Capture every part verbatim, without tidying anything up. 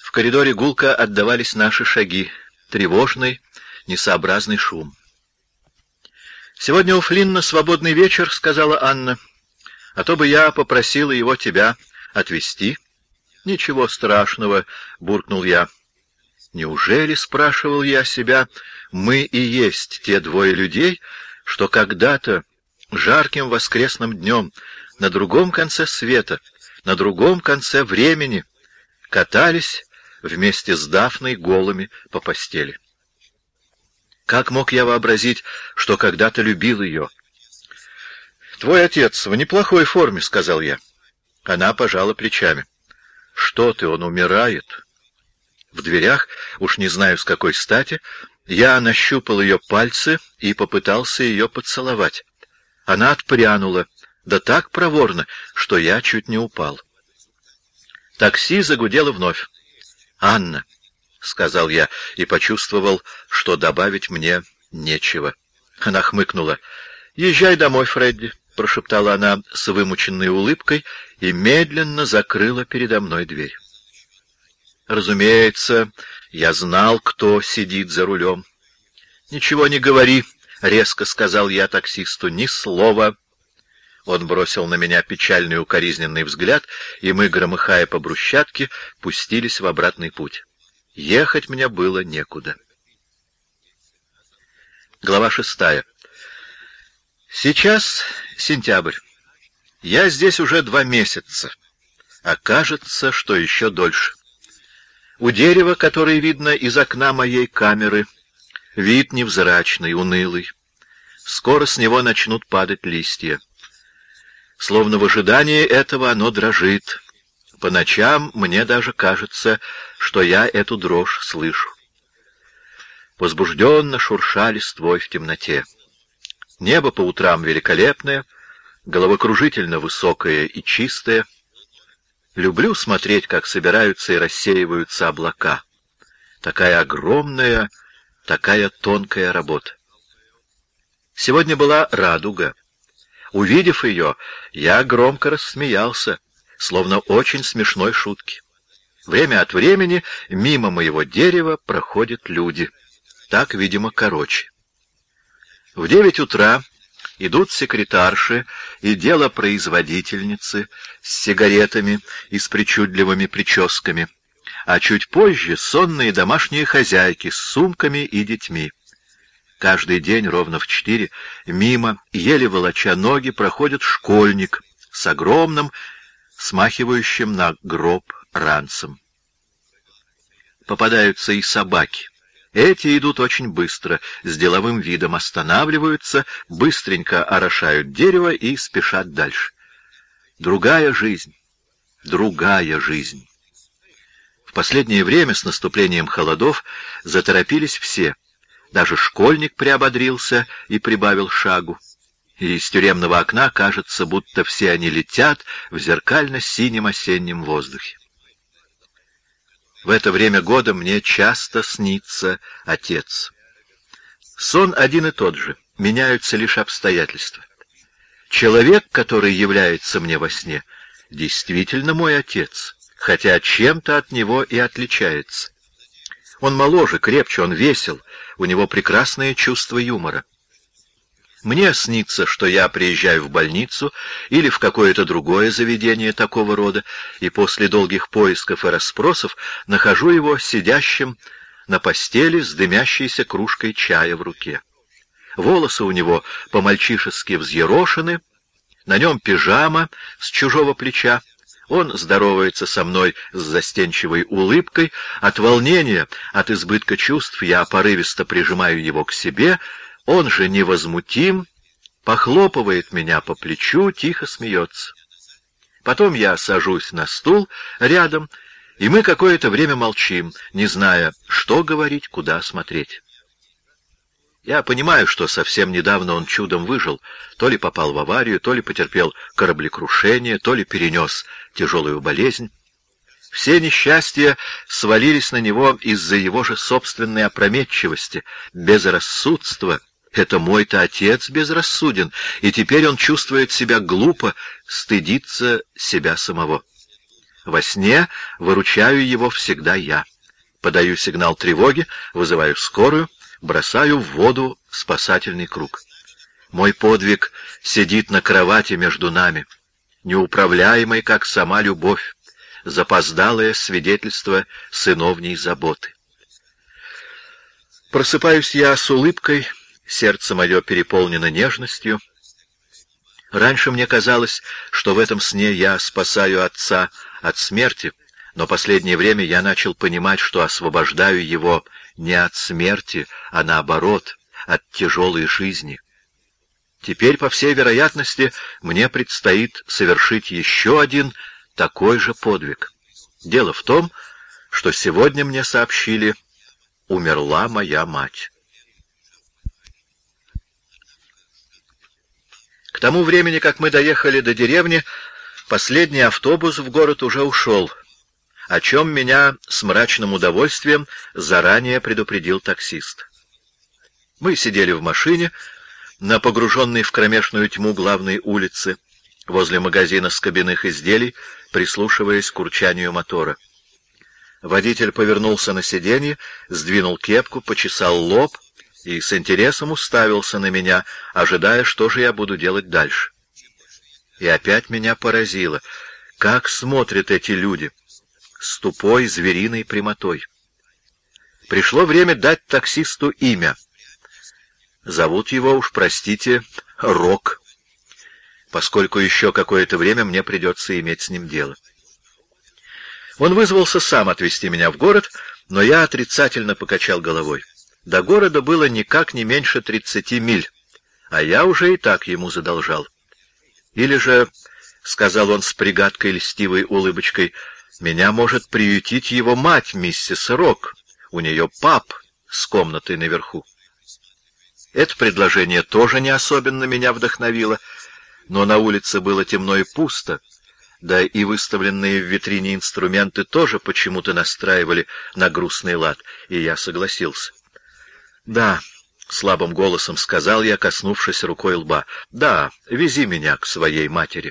В коридоре гулко отдавались наши шаги, тревожный, несообразный шум. «Сегодня у Флинна свободный вечер», — сказала Анна, — «а то бы я попросила его тебя отвезти». «Ничего страшного», — буркнул я. «Неужели, — спрашивал я себя, — мы и есть те двое людей, что когда-то жарким воскресным днем на другом конце света, на другом конце времени катались вместе с Дафной голыми по постели? Как мог я вообразить, что когда-то любил ее?» «Твой отец в неплохой форме», — сказал я. Она пожала плечами. «Что ты, он умирает». В дверях, уж не знаю с какой стати, я нащупал ее пальцы и попытался ее поцеловать. Она отпрянула, да так проворно, что я чуть не упал. Такси загудело вновь. «Анна», — сказал я и почувствовал, что добавить мне нечего. Она хмыкнула. «Езжай домой, Фредди», — прошептала она с вымученной улыбкой и медленно закрыла передо мной дверь. Разумеется, я знал, кто сидит за рулем. «Ничего не говори», — резко сказал я таксисту, — «ни слова». Он бросил на меня печальный укоризненный взгляд, и мы, громыхая по брусчатке, пустились в обратный путь. Ехать мне было некуда. Глава шестая. Сейчас сентябрь. Я здесь уже два месяца, а кажется, что еще дольше. У дерева, которое видно из окна моей камеры, вид невзрачный, унылый. Скоро с него начнут падать листья. Словно в ожидании этого оно дрожит. По ночам мне даже кажется, что я эту дрожь слышу. Возбужденно шурша листвой в темноте. Небо по утрам великолепное, головокружительно высокое и чистое. Люблю смотреть, как собираются и рассеиваются облака. Такая огромная, такая тонкая работа. Сегодня была радуга. Увидев ее, я громко рассмеялся, словно очень смешной шутки. Время от времени мимо моего дерева проходят люди. Так, видимо, короче. В девять утра идут секретарши и делопроизводительницы с сигаретами и с причудливыми прическами, а чуть позже сонные домашние хозяйки с сумками и детьми. Каждый день ровно в четыре мимо, еле волоча ноги, проходит школьник с огромным, смахивающим на гроб ранцем. Попадаются и собаки. Эти идут очень быстро, с деловым видом останавливаются, быстренько орошают дерево и спешат дальше. Другая жизнь, другая жизнь. В последнее время с наступлением холодов заторопились все. Даже школьник приободрился и прибавил шагу. И из тюремного окна кажется, будто все они летят в зеркально-синем осеннем воздухе. В это время года мне часто снится отец. Сон один и тот же, меняются лишь обстоятельства. Человек, который является мне во сне, действительно мой отец, хотя чем-то от него и отличается. Он моложе, крепче, он весел, у него прекрасное чувство юмора. Мне снится, что я приезжаю в больницу или в какое-то другое заведение такого рода, и после долгих поисков и расспросов нахожу его сидящим на постели с дымящейся кружкой чая в руке. Волосы у него по-мальчишески взъерошены, на нем пижама с чужого плеча. Он здоровается со мной с застенчивой улыбкой. От волнения, от избытка чувств я порывисто прижимаю его к себе. Он же невозмутим, похлопывает меня по плечу, тихо смеется. Потом я сажусь на стул рядом, и мы какое-то время молчим, не зная, что говорить, куда смотреть. Я понимаю, что совсем недавно он чудом выжил, то ли попал в аварию, то ли потерпел кораблекрушение, то ли перенес тяжелую болезнь. Все несчастья свалились на него из-за его же собственной опрометчивости, безрассудства. Это мой-то отец безрассуден, и теперь он чувствует себя глупо, стыдится себя самого. Во сне выручаю его всегда я. Подаю сигнал тревоги, вызываю скорую, бросаю в воду спасательный круг. Мой подвиг сидит на кровати между нами, неуправляемый, как сама любовь, запоздалое свидетельство сыновней заботы. Просыпаюсь я с улыбкой, сердце мое переполнено нежностью. Раньше мне казалось, что в этом сне я спасаю отца от смерти, но последнее время я начал понимать, что освобождаю его не от смерти, а наоборот, от тяжелой жизни. Теперь, по всей вероятности, мне предстоит совершить еще один такой же подвиг. Дело в том, что сегодня мне сообщили: умерла моя мать. К тому времени, как мы доехали до деревни, последний автобус в город уже ушел, о чем меня с мрачным удовольствием заранее предупредил таксист. Мы сидели в машине на погруженной в кромешную тьму главной улице, возле магазина скобяных изделий, прислушиваясь к урчанию мотора. Водитель повернулся на сиденье, сдвинул кепку, почесал лоб и с интересом уставился на меня, ожидая, что же я буду делать дальше. И опять меня поразило, как смотрят эти люди, с тупой звериной прямотой. Пришло время дать таксисту имя. Зовут его, уж простите, Рок, поскольку еще какое-то время мне придется иметь с ним дело. Он вызвался сам отвезти меня в город, но я отрицательно покачал головой. До города было никак не меньше тридцати миль, а я уже и так ему задолжал. Или же, — сказал он с пригадкой льстивой улыбочкой, — меня может приютить его мать, миссис Рок, у нее паб с комнатой наверху. Это предложение тоже не особенно меня вдохновило, но на улице было темно и пусто, да и выставленные в витрине инструменты тоже почему-то настраивали на грустный лад, и я согласился. «Да», — слабым голосом сказал я, коснувшись рукой лба, — «да, вези меня к своей матери».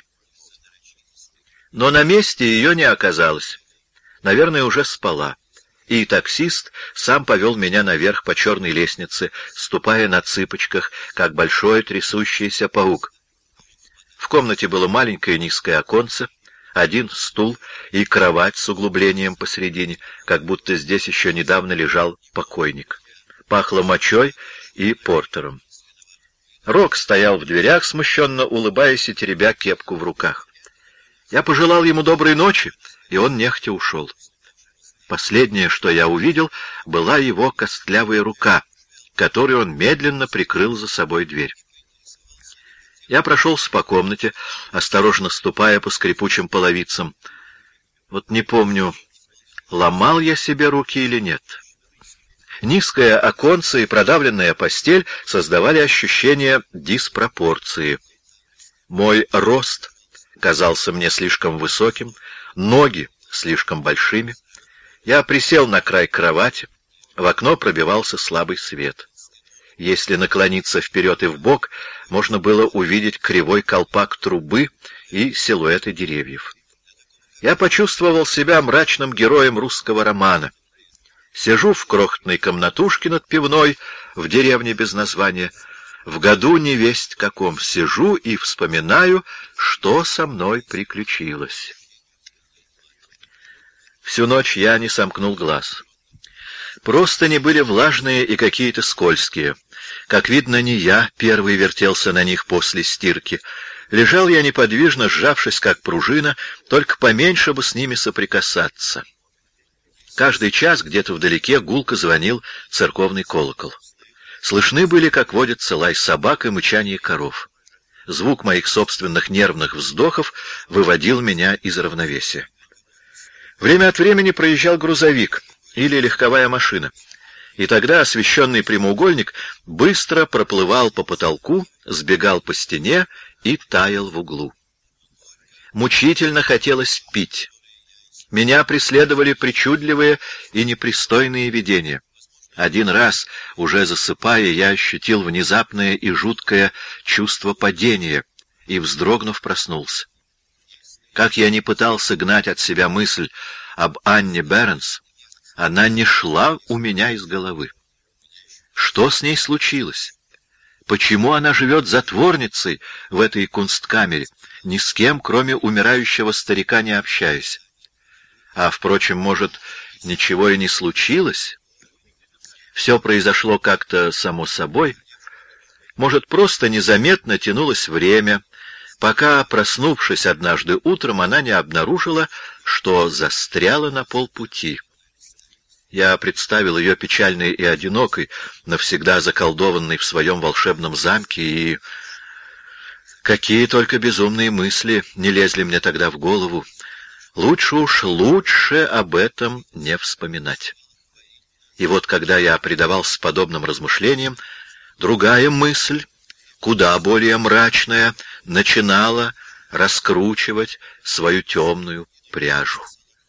Но на месте ее не оказалось. Наверное, уже спала. И таксист сам повел меня наверх по черной лестнице, ступая на цыпочках, как большой трясущийся паук. В комнате было маленькое низкое оконце, один стул и кровать с углублением посредине, как будто здесь еще недавно лежал покойник. Пахло мочой и портером. Рок стоял в дверях, смущенно улыбаясь и теребя кепку в руках. Я пожелал ему доброй ночи, и он нехотя ушел. Последнее, что я увидел, была его костлявая рука, которой он медленно прикрыл за собой дверь. Я прошелся по комнате, осторожно ступая по скрипучим половицам. Вот не помню, ломал я себе руки или нет. Низкое оконце и продавленная постель создавали ощущение диспропорции. Мой рост казался мне слишком высоким, ноги слишком большими. Я присел на край кровати, в окно пробивался слабый свет. Если наклониться вперед и вбок, можно было увидеть кривой колпак трубы и силуэты деревьев. Я почувствовал себя мрачным героем русского романа. Сижу в крохотной комнатушке над пивной в деревне без названия, в году невесть каком, сижу и вспоминаю, что со мной приключилось. Всю ночь я не сомкнул глаз. Простыни были влажные и какие-то скользкие. Как видно, не я первый вертелся на них после стирки. Лежал я неподвижно, сжавшись как пружина, только поменьше бы с ними соприкасаться. Каждый час где-то вдалеке гулко звонил церковный колокол. Слышны были, как водится, лай собак и мычание коров. Звук моих собственных нервных вздохов выводил меня из равновесия. Время от времени проезжал грузовик или легковая машина, и тогда освещенный прямоугольник быстро проплывал по потолку, сбегал по стене и таял в углу. Мучительно хотелось пить. Меня преследовали причудливые и непристойные видения. Один раз, уже засыпая, я ощутил внезапное и жуткое чувство падения и, вздрогнув, проснулся. Как я ни пытался гнать от себя мысль об Анне Беренс, она не шла у меня из головы. Что с ней случилось? Почему она живет затворницей в этой кунсткамере, ни с кем, кроме умирающего старика, не общаясь? А, впрочем, может, ничего и не случилось? Все произошло как-то само собой. Может, просто незаметно тянулось время, пока, проснувшись однажды утром, она не обнаружила, что застряла на полпути. Я представил ее печальной и одинокой, навсегда заколдованной в своем волшебном замке, и какие только безумные мысли не лезли мне тогда в голову. Лучше уж лучше об этом не вспоминать. И вот когда я предавался подобным размышлениям, другая мысль, куда более мрачная, начинала раскручивать свою темную пряжу.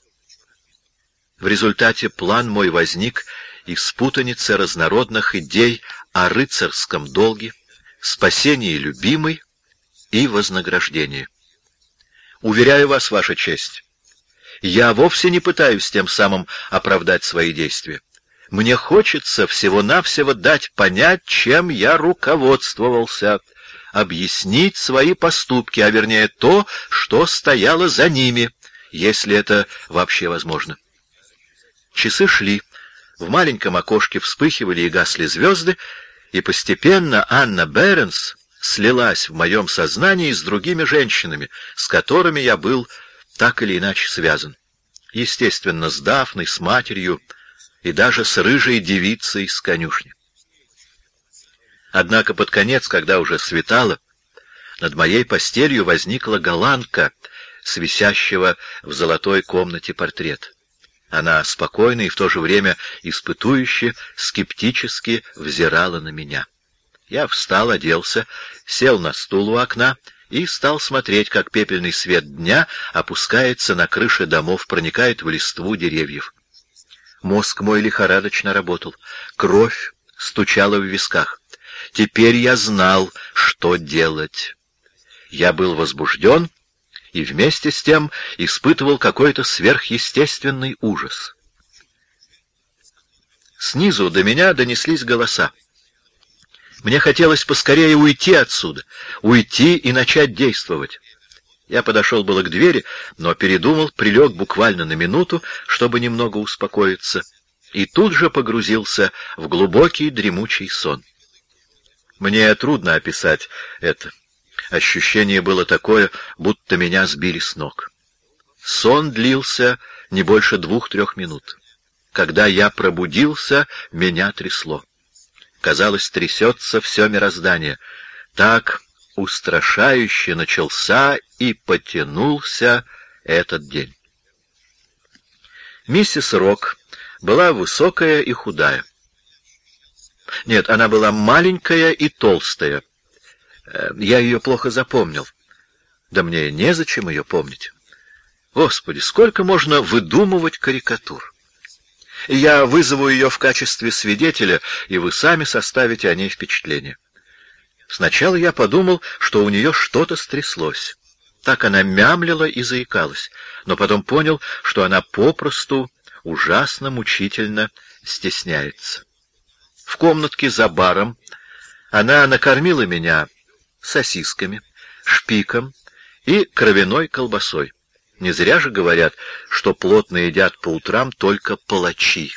В результате план мой возник из путаницы разнородных идей о рыцарском долге, спасении любимой и вознаграждении. Уверяю вас, Ваша честь, я вовсе не пытаюсь тем самым оправдать свои действия. Мне хочется всего-навсего дать понять, чем я руководствовался, объяснить свои поступки, а вернее то, что стояло за ними, если это вообще возможно. Часы шли, в маленьком окошке вспыхивали и гасли звезды, и постепенно Анна Беренс слилась в моем сознании с другими женщинами, с которыми я был так или иначе связан. Естественно, с Дафной, с матерью и даже с рыжей девицей с конюшни. Однако под конец, когда уже светало, над моей постелью возникла голландка с висящего в золотой комнате портрет. Она спокойно и в то же время испытующе, скептически взирала на меня. Я встал, оделся, сел на стул у окна и стал смотреть, как пепельный свет дня опускается на крыши домов, проникает в листву деревьев. Мозг мой лихорадочно работал, кровь стучала в висках. Теперь я знал, что делать. Я был возбужден и вместе с тем испытывал какой-то сверхъестественный ужас. Снизу до меня донеслись голоса. Мне хотелось поскорее уйти отсюда, уйти и начать действовать. Я подошел было к двери, но передумал, прилег буквально на минуту, чтобы немного успокоиться, и тут же погрузился в глубокий дремучий сон. Мне трудно описать это. Ощущение было такое, будто меня сбили с ног. Сон длился не больше двух-трех минут. Когда я пробудился, меня трясло. Казалось, трясется все мироздание. Так устрашающе начался и потянулся этот день. Миссис Рок была высокая и худая. Нет, она была маленькая и толстая. Я ее плохо запомнил. Да мне незачем ее помнить. Господи, сколько можно выдумывать карикатур! Я вызову ее в качестве свидетеля, и вы сами составите о ней впечатление. Сначала я подумал, что у нее что-то стряслось. Так она мямлила и заикалась, но потом понял, что она попросту ужасно мучительно стесняется. В комнатке за баром она накормила меня сосисками, шпиком и кровяной колбасой. Не зря же говорят, что плотно едят по утрам только палачи.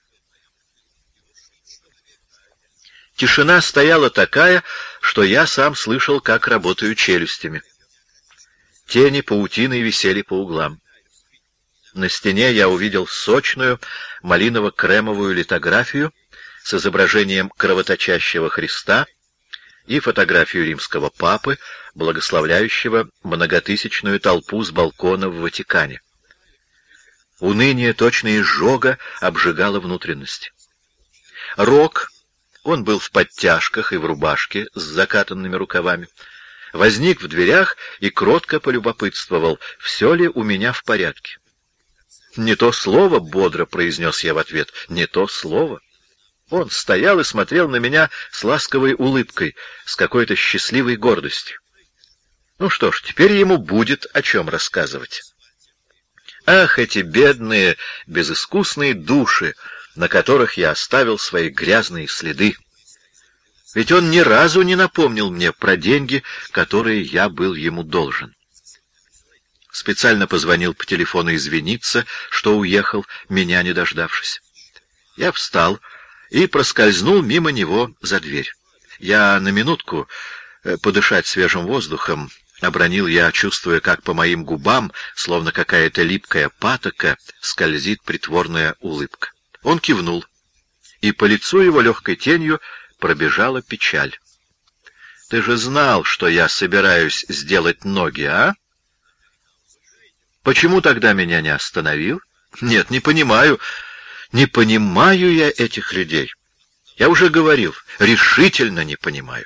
Тишина стояла такая, что я сам слышал, как работаю челюстями. Тени паутиной висели по углам. На стене я увидел сочную малиново-кремовую литографию с изображением кровоточащего Христа и фотографию римского папы, благословляющего многотысячную толпу с балкона в Ватикане. Уныние, точно изжога, обжигало внутренности. Рок, он был в подтяжках и в рубашке с закатанными рукавами, возник в дверях и кротко полюбопытствовал, все ли у меня в порядке. «Не то слово», — бодро произнес я в ответ, — «не то слово». Он стоял и смотрел на меня с ласковой улыбкой, с какой-то счастливой гордостью. Ну что ж, теперь ему будет о чем рассказывать. Ах, эти бедные, безыскусные души, на которых я оставил свои грязные следы! Ведь он ни разу не напомнил мне про деньги, которые я был ему должен. Специально позвонил по телефону извиниться, что уехал, меня не дождавшись. Я встал и проскользнул мимо него за дверь. Я на минутку подышать свежим воздухом, обронил я, чувствуя, как по моим губам, словно какая-то липкая патока, скользит притворная улыбка. Он кивнул, и по лицу его легкой тенью пробежала печаль. «Ты же знал, что я собираюсь сделать ноги, а? Почему тогда меня не остановил? Нет, не понимаю, не понимаю я этих людей. Я уже говорил, решительно не понимаю».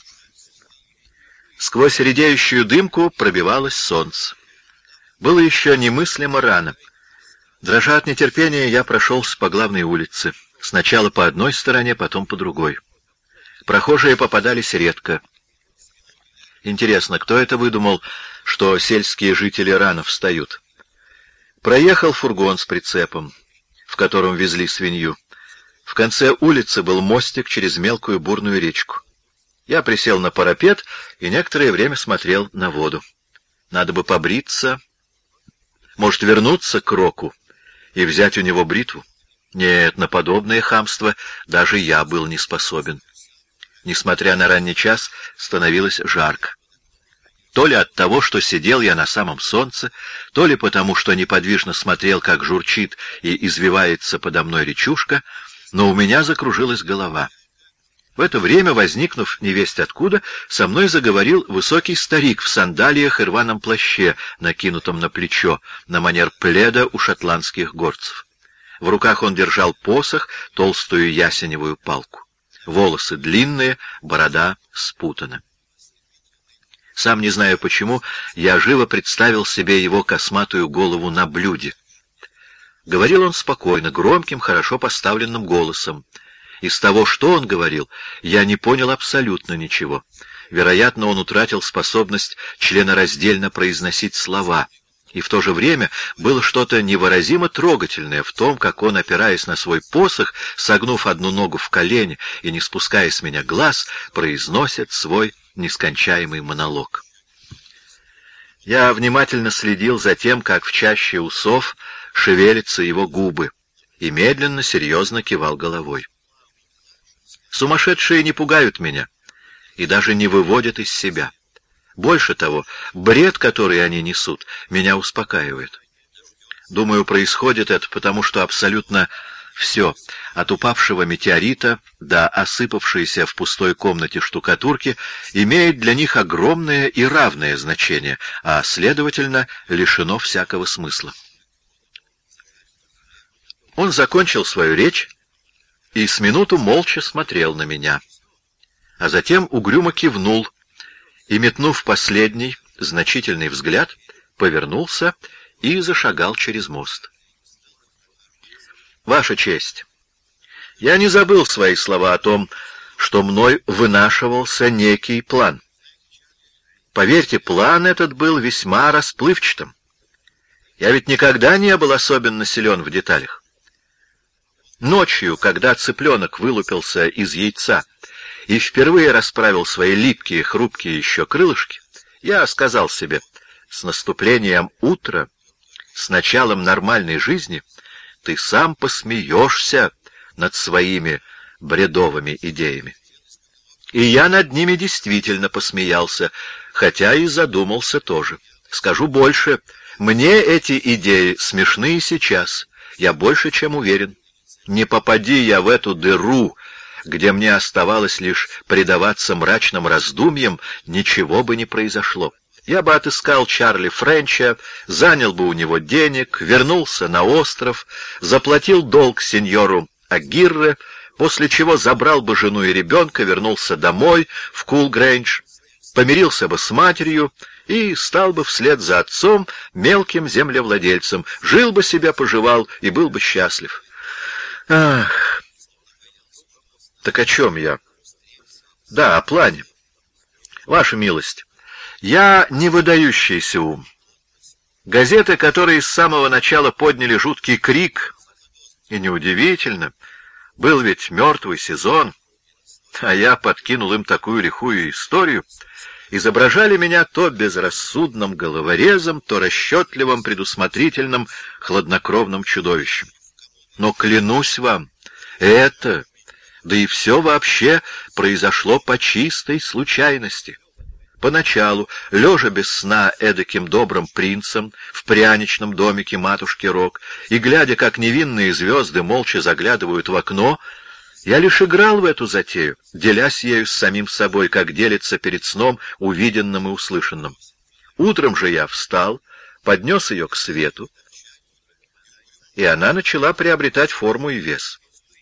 Сквозь редеющую дымку пробивалось солнце. Было еще немыслимо рано. Дрожа от нетерпения, я прошелся по главной улице. Сначала по одной стороне, потом по другой. Прохожие попадались редко. Интересно, кто это выдумал, что сельские жители рано встают? Проехал фургон с прицепом, в котором везли свинью. В конце улицы был мостик через мелкую бурную речку. Я присел на парапет и некоторое время смотрел на воду. Надо бы побриться, может, вернуться к Року и взять у него бритву. Нет, на подобное хамство даже я был не способен. Несмотря на ранний час, становилось жарко. То ли от того, что сидел я на самом солнце, то ли потому, что неподвижно смотрел, как журчит и извивается подо мной речушка, но у меня закружилась голова. В это время, возникнув невесть откуда, со мной заговорил высокий старик в сандалиях и рваном плаще, накинутом на плечо, на манер пледа у шотландских горцев. В руках он держал посох, толстую ясеневую палку. Волосы длинные, борода спутана. Сам не знаю почему, я живо представил себе его косматую голову на блюде. Говорил он спокойно, громким, хорошо поставленным голосом. Из того, что он говорил, я не понял абсолютно ничего. Вероятно, он утратил способность членораздельно произносить слова. И в то же время было что-то невыразимо трогательное в том, как он, опираясь на свой посох, согнув одну ногу в колени и не спуская с меня глаз, произносит свой нескончаемый монолог. Я внимательно следил за тем, как в чаще усов шевелятся его губы, и медленно, серьезно кивал головой. Сумасшедшие не пугают меня и даже не выводят из себя. Больше того, бред, который они несут, меня успокаивает. Думаю, происходит это потому, что абсолютно все, от упавшего метеорита до осыпавшейся в пустой комнате штукатурки, имеет для них огромное и равное значение, а, следовательно, лишено всякого смысла. Он закончил свою речь и с минуту молча смотрел на меня, а затем угрюмо кивнул и, метнув последний, значительный взгляд, повернулся и зашагал через мост. «Ваша честь, я не забыл свои слова о том, что мной вынашивался некий план. Поверьте, план этот был весьма расплывчатым. Я ведь никогда не был особенно силен в деталях. Ночью, когда цыпленок вылупился из яйца и впервые расправил свои липкие, хрупкие еще крылышки, я сказал себе, с наступлением утра, с началом нормальной жизни, ты сам посмеешься над своими бредовыми идеями. И я над ними действительно посмеялся, хотя и задумался тоже. Скажу больше, мне эти идеи смешны и сейчас, я больше чем уверен. Не попади я в эту дыру, где мне оставалось лишь предаваться мрачным раздумьям, ничего бы не произошло. Я бы отыскал Чарли Френча, занял бы у него денег, вернулся на остров, заплатил долг сеньору Агирре, после чего забрал бы жену и ребенка, вернулся домой, в Кул-Грэндж, помирился бы с матерью и стал бы вслед за отцом мелким землевладельцем, жил бы себе, поживал и был бы счастлив. Ах! Так о чем я? Да, о плане. Ваша милость, Я не выдающийся ум. Газеты, которые с самого начала подняли жуткий крик, и неудивительно, был ведь мертвый сезон, а я подкинул им такую лихую историю, изображали меня то безрассудным головорезом, то расчетливым, предусмотрительным, хладнокровным чудовищем. Но клянусь вам, это, да и все вообще произошло по чистой случайности. Поначалу, лежа без сна эдаким добрым принцем в пряничном домике матушки Рок, и глядя, как невинные звезды молча заглядывают в окно, я лишь играл в эту затею, делясь ею с самим собой, как делится перед сном увиденным и услышанным. Утром же я встал, поднес ее к свету, и она начала приобретать форму и вес.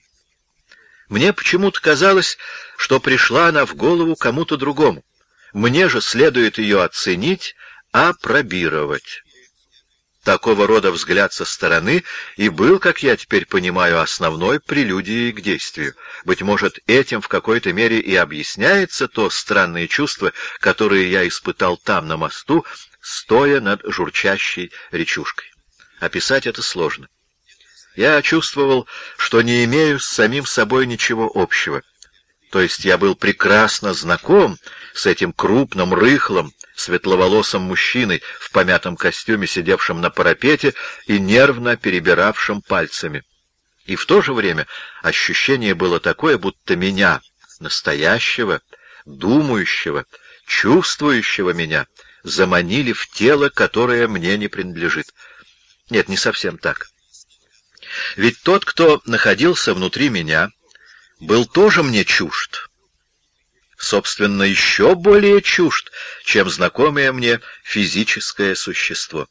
Мне почему-то казалось, что пришла она в голову кому-то другому. Мне же следует ее оценить, апробировать. Такого рода взгляд со стороны и был, как я теперь понимаю, основной прелюдией к действию. Быть может, этим в какой-то мере и объясняется то странное чувство, которое я испытал там, на мосту, стоя над журчащей речушкой. Описать это сложно. Я чувствовал, что не имею с самим собой ничего общего. То есть я был прекрасно знаком с этим крупным, рыхлым, светловолосым мужчиной в помятом костюме, сидевшим на парапете и нервно перебиравшим пальцами. И в то же время ощущение было такое, будто меня, настоящего, думающего, чувствующего меня, заманили в тело, которое мне не принадлежит. Нет, не совсем так. Ведь тот, кто находился внутри меня, был тоже мне чужд. Собственно, еще более чужд, чем знакомое мне физическое существо.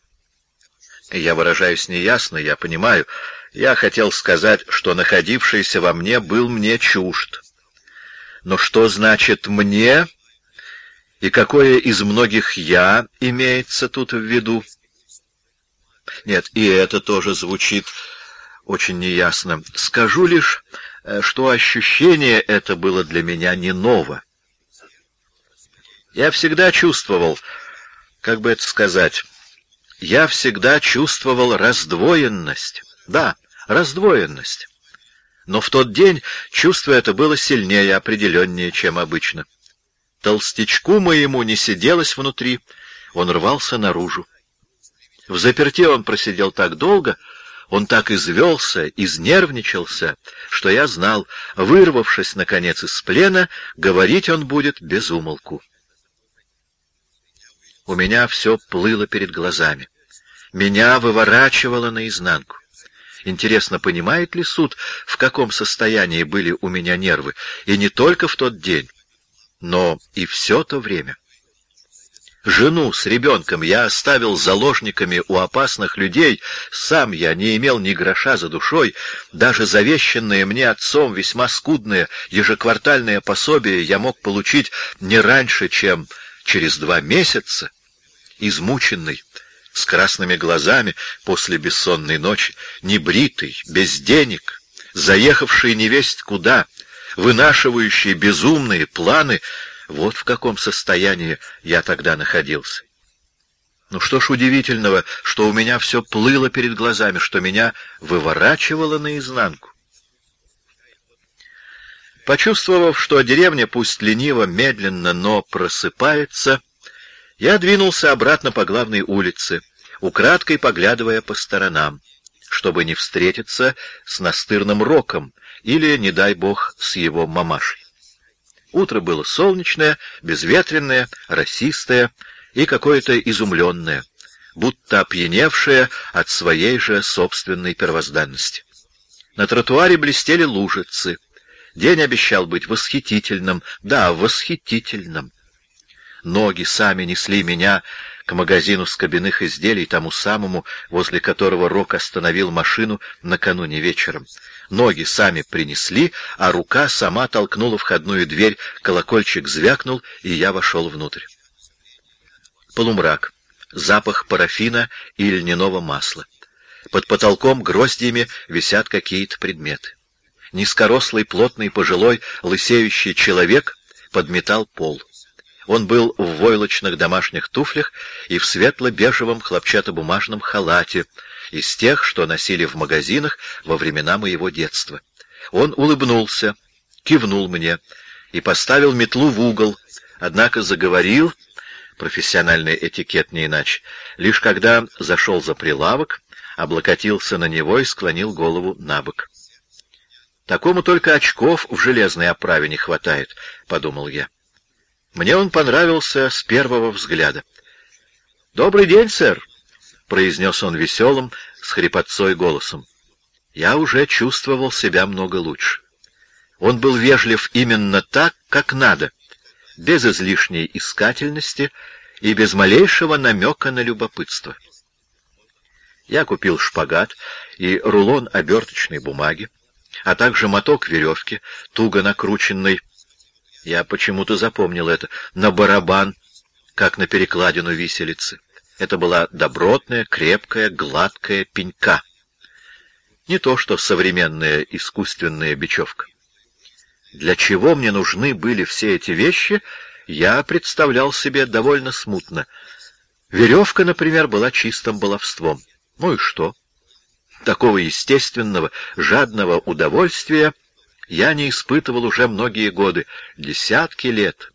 Я выражаюсь неясно, я понимаю. Я хотел сказать, что находившийся во мне был мне чужд. Но что значит «мне» и какое из многих «я» имеется тут в виду? Нет, и это тоже звучит очень неясно. Скажу лишь, что ощущение это было для меня не ново. Я всегда чувствовал, как бы это сказать, я всегда чувствовал раздвоенность. Да, раздвоенность. Но в тот день чувство это было сильнее, определеннее, чем обычно. Толстячку моему не сиделось внутри, он рвался наружу. В заперти он просидел так долго, он так извелся, изнервничался, что я знал, вырвавшись, наконец, из плена, говорить он будет без умолку. У меня все плыло перед глазами. Меня выворачивало наизнанку. Интересно, понимает ли суд, в каком состоянии были у меня нервы, и не только в тот день, но и все то время? Жену с ребенком я оставил заложниками у опасных людей, сам я не имел ни гроша за душой, даже завещанное мне отцом весьма скудное ежеквартальное пособие я мог получить не раньше, чем через два месяца, измученный, с красными глазами после бессонной ночи, небритый, без денег, заехавший невесть куда, вынашивающий безумные планы. Вот в каком состоянии я тогда находился. Ну что ж удивительного, что у меня все плыло перед глазами, что меня выворачивало наизнанку. Почувствовав, что деревня пусть лениво, медленно, но просыпается, я двинулся обратно по главной улице, украдкой поглядывая по сторонам, чтобы не встретиться с настырным Роком или, не дай бог, с его мамашей. Утро было солнечное, безветренное, росистое и какое-то изумленное, будто опьяневшее от своей же собственной первозданности. На тротуаре блестели лужицы. День обещал быть восхитительным, да, восхитительным. Ноги сами несли меня к магазину скобяных изделий, тому самому, возле которого Рок остановил машину накануне вечером. Ноги сами принесли, а рука сама толкнула входную дверь, колокольчик звякнул, и я вошел внутрь. Полумрак, запах парафина и льняного масла. Под потолком гроздьями висят какие-то предметы. Низкорослый, плотный, пожилой, лысеющий человек подметал пол. Он был в войлочных домашних туфлях и в светло-бежевом хлопчатобумажном халате, из тех, что носили в магазинах во времена моего детства. Он улыбнулся, кивнул мне и поставил метлу в угол, однако заговорил, профессиональный этикет не иначе, лишь когда зашел за прилавок, облокотился на него и склонил голову на бок. «Такому только очков в железной оправе не хватает», — подумал я. Мне он понравился с первого взгляда. «Добрый день, сэр», — произнес он веселым, с хрипотцой голосом. Я уже чувствовал себя много лучше. Он был вежлив именно так, как надо, без излишней искательности и без малейшего намека на любопытство. Я купил шпагат и рулон оберточной бумаги, а также моток веревки, туго накрученный, я почему-то запомнил это, на барабан, как на перекладину виселицы. Это была добротная, крепкая, гладкая пенька. Не то что современная искусственная бечевка. Для чего мне нужны были все эти вещи, я представлял себе довольно смутно. Веревка, например, была чистым баловством. Ну и что? Такого естественного, жадного удовольствия я не испытывал уже многие годы, десятки лет.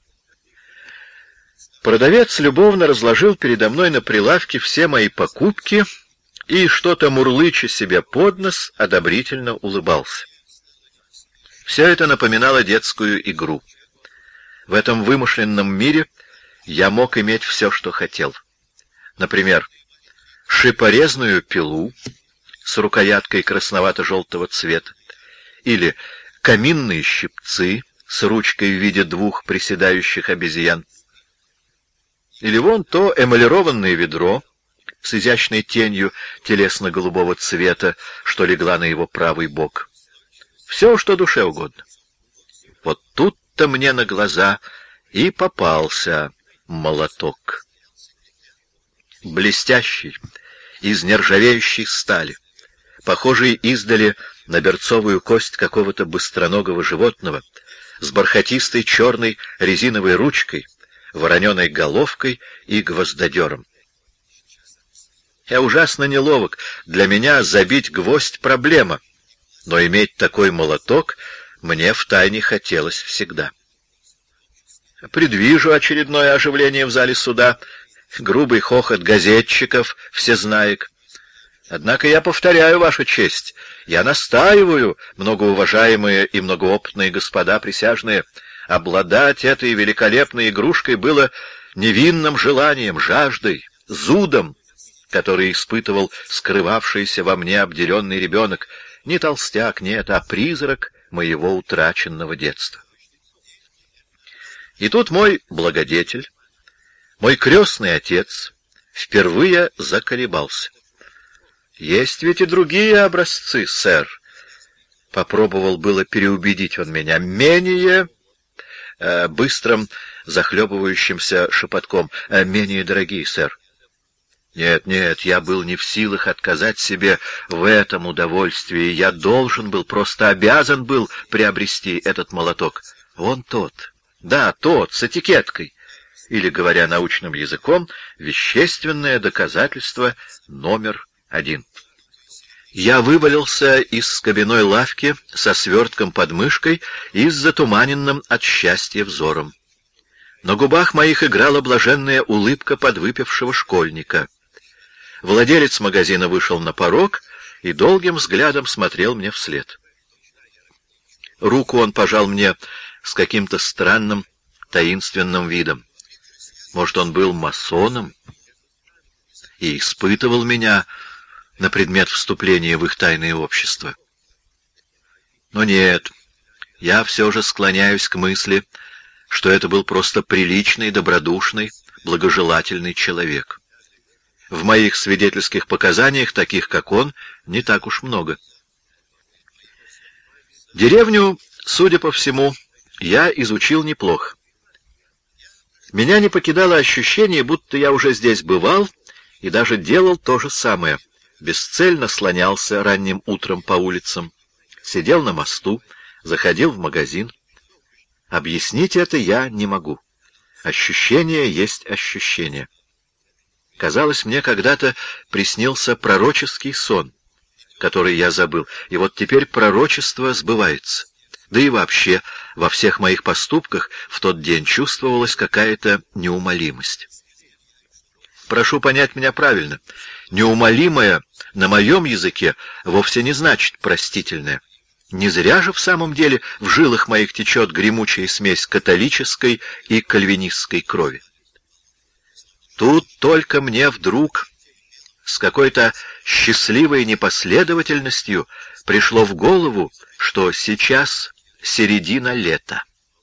Продавец любовно разложил передо мной на прилавке все мои покупки и, что-то мурлыча себе под нос, одобрительно улыбался. Все это напоминало детскую игру. В этом вымышленном мире я мог иметь все, что хотел. Например, шипорезную пилу с рукояткой красновато-желтого цвета, или каминные щипцы с ручкой в виде двух приседающих обезьян, или вон то эмалированное ведро с изящной тенью телесно-голубого цвета, что легла на его правый бок. Все, что душе угодно. Вот тут-то мне на глаза и попался молоток. Блестящий, из нержавеющей стали, похожий издали на берцовую кость какого-то быстроногого животного, с бархатистой черной резиновой ручкой, вороненой головкой и гвоздодером. Я ужасно неловок, для меня забить гвоздь — проблема, но иметь такой молоток мне втайне хотелось всегда. Предвижу очередное оживление в зале суда, грубый хохот газетчиков, всезнаек. Однако я повторяю, Ваша честь, я настаиваю, многоуважаемые и многоопытные господа присяжные, обладать этой великолепной игрушкой было невинным желанием, жаждой, зудом, который испытывал скрывавшийся во мне обделенный ребенок, не толстяк, нет, а призрак моего утраченного детства. И тут мой благодетель, мой крестный отец, впервые заколебался. «Есть ведь и другие образцы, сэр», — попробовал было переубедить он меня, менее э, быстрым, захлебывающимся шепотком, э, менее дорогие, сэр. Нет, нет, я был не в силах отказать себе в этом удовольствии, я должен был, просто обязан был приобрести этот молоток. Вон тот, да, тот, с этикеткой, или, говоря научным языком, вещественное доказательство номер один. Я вывалился из скобяной лавки со свертком под мышкой и с затуманенным от счастья взором. На губах моих играла блаженная улыбка подвыпившего школьника. Владелец магазина вышел на порог и долгим взглядом смотрел мне вслед. Руку он пожал мне с каким-то странным, таинственным видом. Может, он был масоном и испытывал меня на предмет вступления в их тайное общество. Но нет, я все же склоняюсь к мысли, что это был просто приличный, добродушный, благожелательный человек. В моих свидетельских показаниях таких, как он, не так уж много. Деревню, судя по всему, я изучил неплохо. Меня не покидало ощущение, будто я уже здесь бывал и даже делал то же самое. Бесцельно слонялся ранним утром по улицам, сидел на мосту, заходил в магазин. Объяснить это я не могу. Ощущение есть ощущение. Казалось, мне когда-то приснился пророческий сон, который я забыл, и вот теперь пророчество сбывается. Да и вообще, во всех моих поступках в тот день чувствовалась какая-то неумолимость. Прошу понять меня правильно. Неумолимое на моем языке вовсе не значит простительное. Не зря же в самом деле в жилах моих течет гремучая смесь католической и кальвинистской крови. Тут только мне вдруг с какой-то счастливой непоследовательностью пришло в голову, что сейчас середина лета.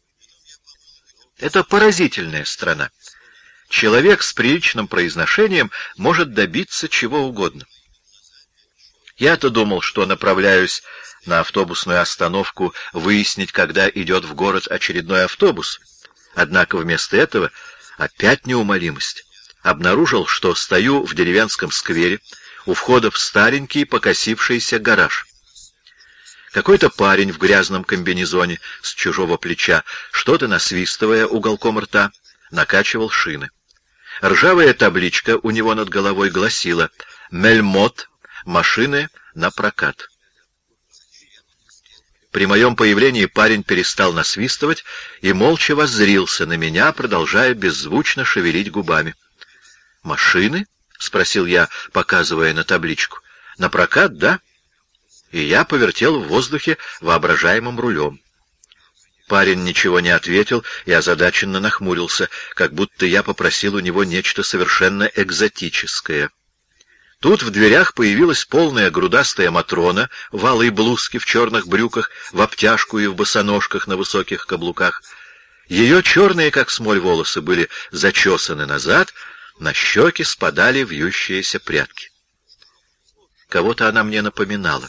Это поразительная страна. Человек с приличным произношением может добиться чего угодно. Я-то думал, что направляюсь на автобусную остановку выяснить, когда идет в город очередной автобус. Однако вместо этого опять неумолимость. Обнаружил, что стою в деревенском сквере у входа в старенький покосившийся гараж. Какой-то парень в грязном комбинезоне с чужого плеча, что-то насвистывая уголком рта, накачивал шины. Ржавая табличка у него над головой гласила «Мельмот. Машины на прокат». При моем появлении парень перестал насвистывать и молча воззрился на меня, продолжая беззвучно шевелить губами. «Машины?» — спросил я, показывая на табличку. «На прокат, да?» И я повертел в воздухе воображаемым рулем. Парень ничего не ответил и озадаченно нахмурился, как будто я попросил у него нечто совершенно экзотическое. Тут в дверях появилась полная грудастая Матрона в алой блузке, в черных брюках, в обтяжку и в босоножках на высоких каблуках. Ее черные, как смоль, волосы были зачесаны назад, на щеки спадали вьющиеся прядки. Кого-то она мне напоминала.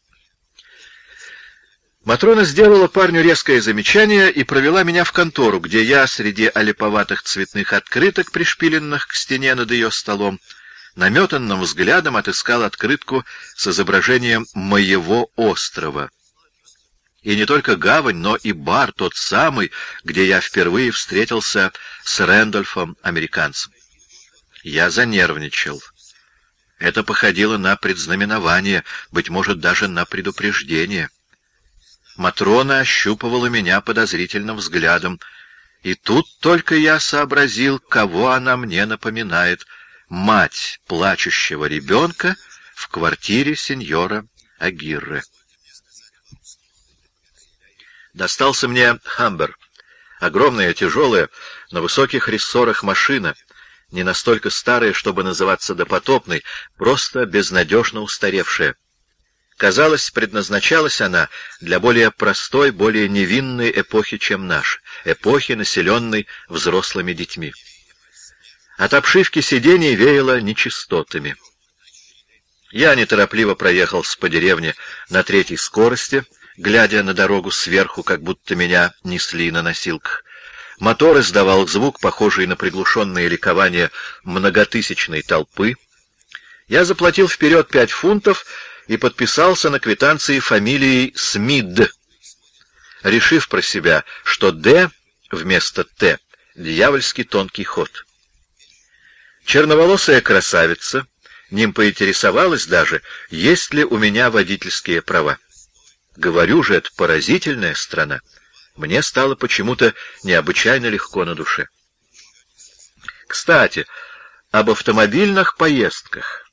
Матрона сделала парню резкое замечание и провела меня в контору, где я среди олиповатых цветных открыток, пришпиленных к стене над ее столом, наметанным взглядом отыскал открытку с изображением моего острова. И не только гавань, но и бар, тот самый, где я впервые встретился с Рэндольфом-американцем. Я занервничал. Это походило на предзнаменование, быть может, даже на предупреждение. Матрона ощупывала меня подозрительным взглядом, и тут только я сообразил, кого она мне напоминает — мать плачущего ребенка в квартире сеньора Агирре. Достался мне Хамбер, огромная, тяжелая, на высоких рессорах машина, не настолько старая, чтобы называться допотопной, просто безнадежно устаревшая. Казалось, предназначалась она для более простой, более невинной эпохи, чем наша, эпохи, населенной взрослыми детьми. От обшивки сидений веяло нечистотами. Я неторопливо проехался по деревне на третьей скорости, глядя на дорогу сверху, как будто меня несли на носилках. Мотор издавал звук, похожий на приглушенное ликование многотысячной толпы. Я заплатил вперед пять фунтов и подписался на квитанции фамилией Смид, решив про себя, что «Д» вместо «Т» — дьявольски тонкий ход. Черноволосая красавица ним поинтересовалась даже, есть ли у меня водительские права. Говорю же, это поразительная страна. Мне стало почему-то необычайно легко на душе. Кстати, об автомобильных поездках.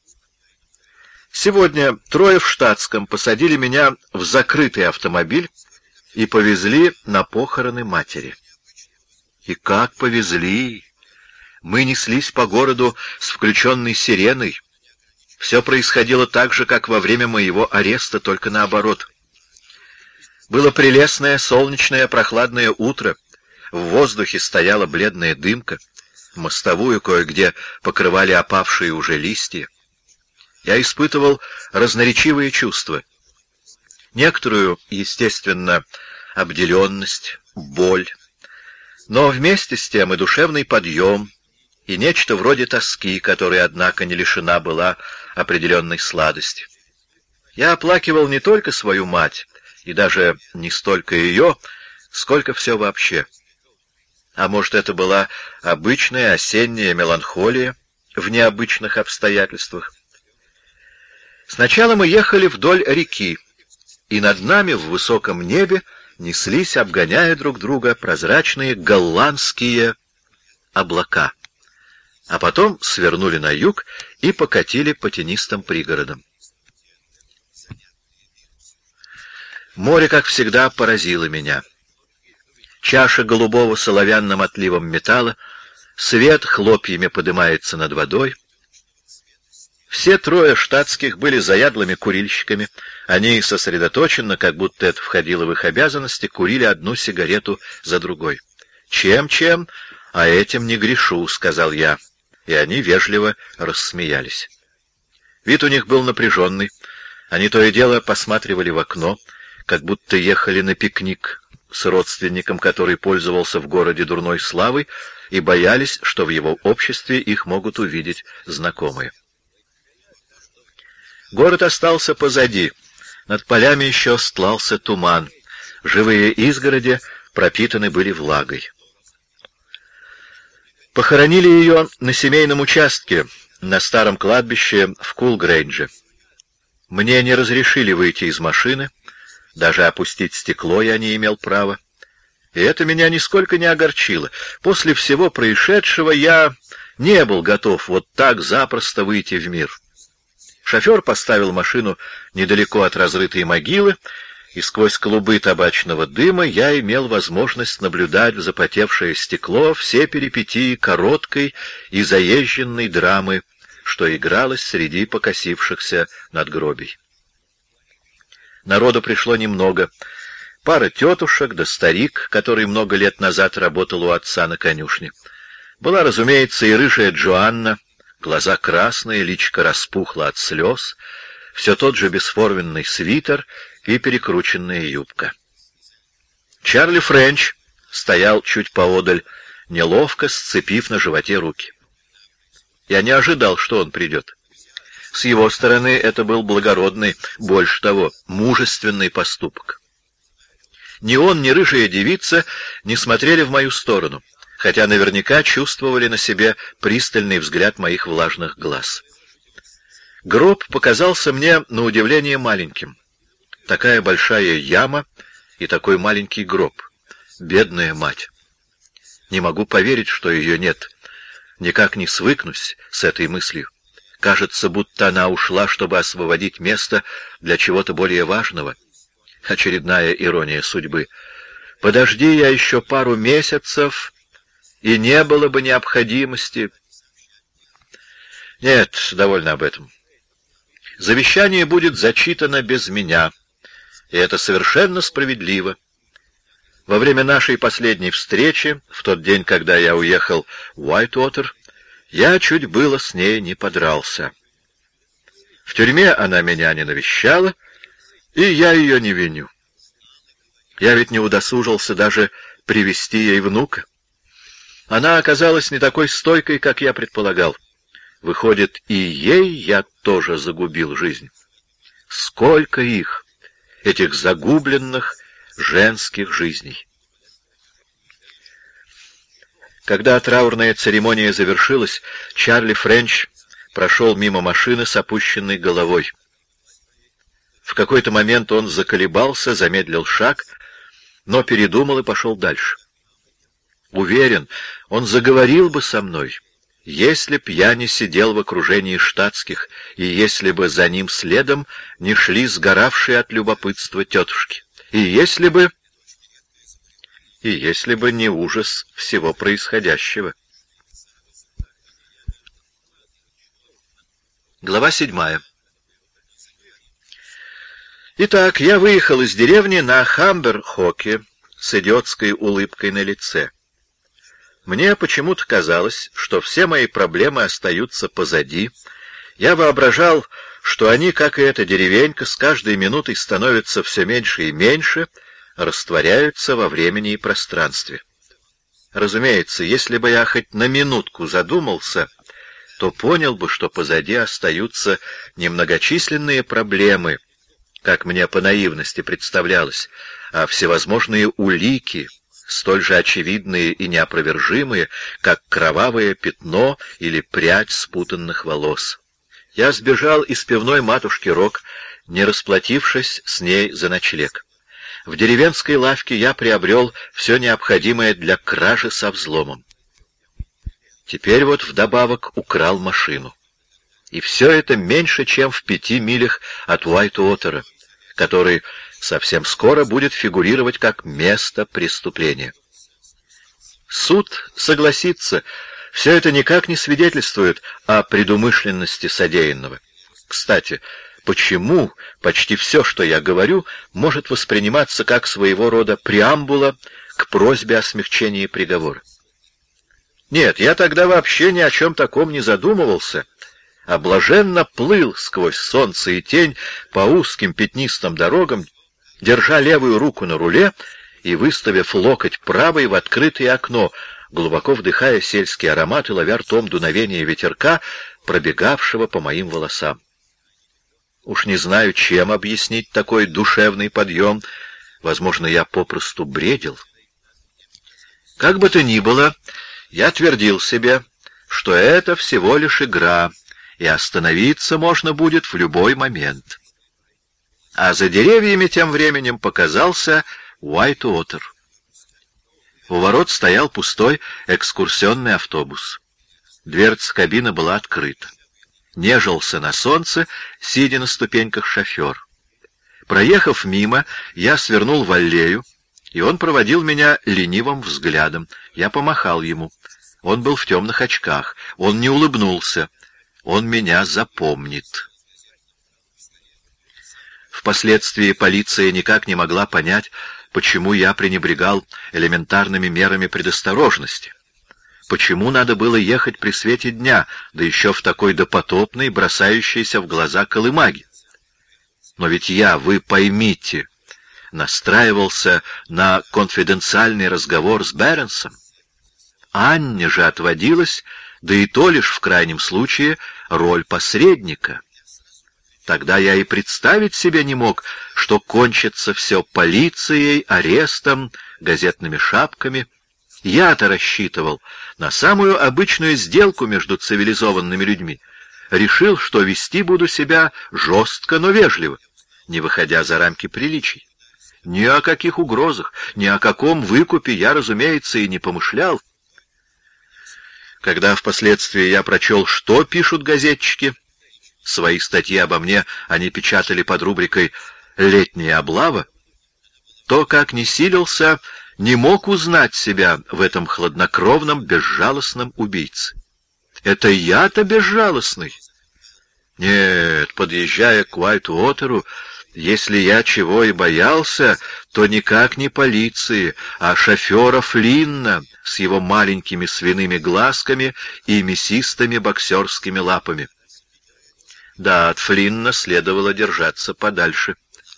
Сегодня трое в штатском посадили меня в закрытый автомобиль и повезли на похороны матери. И как повезли! Мы неслись по городу с включенной сиреной. Все происходило так же, как во время моего ареста, только наоборот. Было прелестное, солнечное, прохладное утро. В воздухе стояла бледная дымка. Мостовую кое-где покрывали опавшие уже листья. Я испытывал разноречивые чувства. Некоторую, естественно, обделенность, боль, но вместе с тем и душевный подъем, и нечто вроде тоски, которая, однако, не лишена была определенной сладости. Я оплакивал не только свою мать, и даже не столько ее, сколько все вообще. А может, это была обычная осенняя меланхолия в необычных обстоятельствах? Сначала мы ехали вдоль реки, и над нами в высоком небе неслись, обгоняя друг друга, прозрачные голландские облака, а потом свернули на юг и покатили по тенистым пригородам. Море, как всегда, поразило меня. Чаша голубого с оловянным отливом металла, свет хлопьями подымается над водой. Все трое штатских были заядлыми курильщиками. Они сосредоточенно, как будто это входило в их обязанности, курили одну сигарету за другой. «Чем-чем, а этим не грешу», — сказал я, и они вежливо рассмеялись. Вид у них был напряженный. Они то и дело посматривали в окно, как будто ехали на пикник с родственником, который пользовался в городе дурной славой, и боялись, что в его обществе их могут увидеть знакомые. Город остался позади. Над полями еще стлался туман. Живые изгороди пропитаны были влагой. Похоронили ее на семейном участке, на старом кладбище в Кулгрейндже. Мне не разрешили выйти из машины, даже опустить стекло я не имел права. И это меня нисколько не огорчило. После всего происшедшего я не был готов вот так запросто выйти в мир. Шофер поставил машину недалеко от разрытой могилы, и сквозь клубы табачного дыма я имел возможность наблюдать в запотевшее стекло все перипетии короткой и заезженной драмы, что игралось среди покосившихся надгробий. Народу пришло немного. Пара тетушек да старик, который много лет назад работал у отца на конюшне. Была, разумеется, и рыжая Джоанна, глаза красные, личико распухло от слез, все тот же бесформенный свитер и перекрученная юбка. Чарли Френч стоял чуть поодаль, неловко сцепив на животе руки. Я не ожидал, что он придет. С его стороны это был благородный, больше того, мужественный поступок. Ни он, ни рыжая девица не смотрели в мою сторону, хотя наверняка чувствовали на себе пристальный взгляд моих влажных глаз. Гроб показался мне на удивление маленьким. Такая большая яма и такой маленький гроб. Бедная мать. Не могу поверить, что ее нет. Никак не свыкнусь с этой мыслью. Кажется, будто она ушла, чтобы освободить место для чего-то более важного. Очередная ирония судьбы. Подожди я еще пару месяцев, и не было бы необходимости. Нет, довольно об этом. Завещание будет зачитано без меня, и это совершенно справедливо. Во время нашей последней встречи, в тот день, когда я уехал в Уайтуотер, я чуть было с ней не подрался. В тюрьме она меня не навещала, и я ее не виню. Я ведь не удосужился даже привести ей внука. Она оказалась не такой стойкой, как я предполагал. Выходит, и ей я тоже загубил жизнь. Сколько их, этих загубленных женских жизней! Когда траурная церемония завершилась, Чарли Френч прошел мимо машины с опущенной головой. В какой-то момент он заколебался, замедлил шаг, но передумал и пошел дальше. Уверен, он заговорил бы со мной, если б я не сидел в окружении штатских, и если бы за ним следом не шли сгоравшие от любопытства тетушки, и если бы... и если бы не ужас всего происходящего. Глава седьмая. Итак, я выехал из деревни на Хамберхоке с идиотской улыбкой на лице. Мне почему-то казалось, что все мои проблемы остаются позади. Я воображал, что они, как и эта деревенька, с каждой минутой становятся все меньше и меньше, растворяются во времени и пространстве. Разумеется, если бы я хоть на минутку задумался, то понял бы, что позади остаются немногочисленные проблемы, как мне по наивности представлялось, а всевозможные улики, столь же очевидные и неопровержимые, как кровавое пятно или прядь спутанных волос. Я сбежал из пивной матушки Рок, не расплатившись с ней за ночлег. В деревенской лавке я приобрел все необходимое для кражи со взломом. Теперь вот вдобавок украл машину. И все это меньше, чем в пяти милях от Уайт-Уотера, который совсем скоро будет фигурировать как место преступления. Суд согласится, все это никак не свидетельствует о предумышленности содеянного. Кстати, почему почти все, что я говорю, может восприниматься как своего рода преамбула к просьбе о смягчении приговора? Нет, я тогда вообще ни о чем таком не задумывался, а блаженно плыл сквозь солнце и тень по узким пятнистым дорогам, держа левую руку на руле и выставив локоть правой в открытое окно, глубоко вдыхая сельский аромат и ловя ртом дуновение ветерка, пробегавшего по моим волосам. Уж не знаю, чем объяснить такой душевный подъем. Возможно, я попросту бредил. Как бы то ни было, я твердил себе, что это всего лишь игра, и остановиться можно будет в любой момент. А за деревьями тем временем показался Уайт-Уотер. У ворот стоял пустой экскурсионный автобус. Дверца кабины была открыта. Нежился на солнце, сидя на ступеньках шофер. Проехав мимо, я свернул в аллею, и он проводил меня ленивым взглядом. Я помахал ему. Он был в темных очках. Он не улыбнулся. Он меня запомнит. Впоследствии полиция никак не могла понять, почему я пренебрегал элементарными мерами предосторожности. Почему надо было ехать при свете дня, да еще в такой допотопной, бросающейся в глаза колымаге? Но ведь я, вы поймите, настраивался на конфиденциальный разговор с Беренсом. Анне же отводилась, да и то лишь в крайнем случае, роль посредника. Тогда я и представить себе не мог, что кончится все полицией, арестом, газетными шапками. Я-то рассчитывал на самую обычную сделку между цивилизованными людьми. Решил, что вести буду себя жестко, но вежливо, не выходя за рамки приличий. Ни о каких угрозах, ни о каком выкупе я, разумеется, и не помышлял. Когда впоследствии я прочел, что пишут газетчики, свои статьи обо мне они печатали под рубрикой «Летняя облава», то, как ни силился, не мог узнать себя в этом хладнокровном, безжалостном убийце. Это я-то безжалостный? Нет, подъезжая к Уайт-Уотеру, если я чего и боялся, то никак не полиции, а шофера Флинна с его маленькими свиными глазками и мясистыми боксерскими лапами. Да, от Флинна следовало держаться подальше.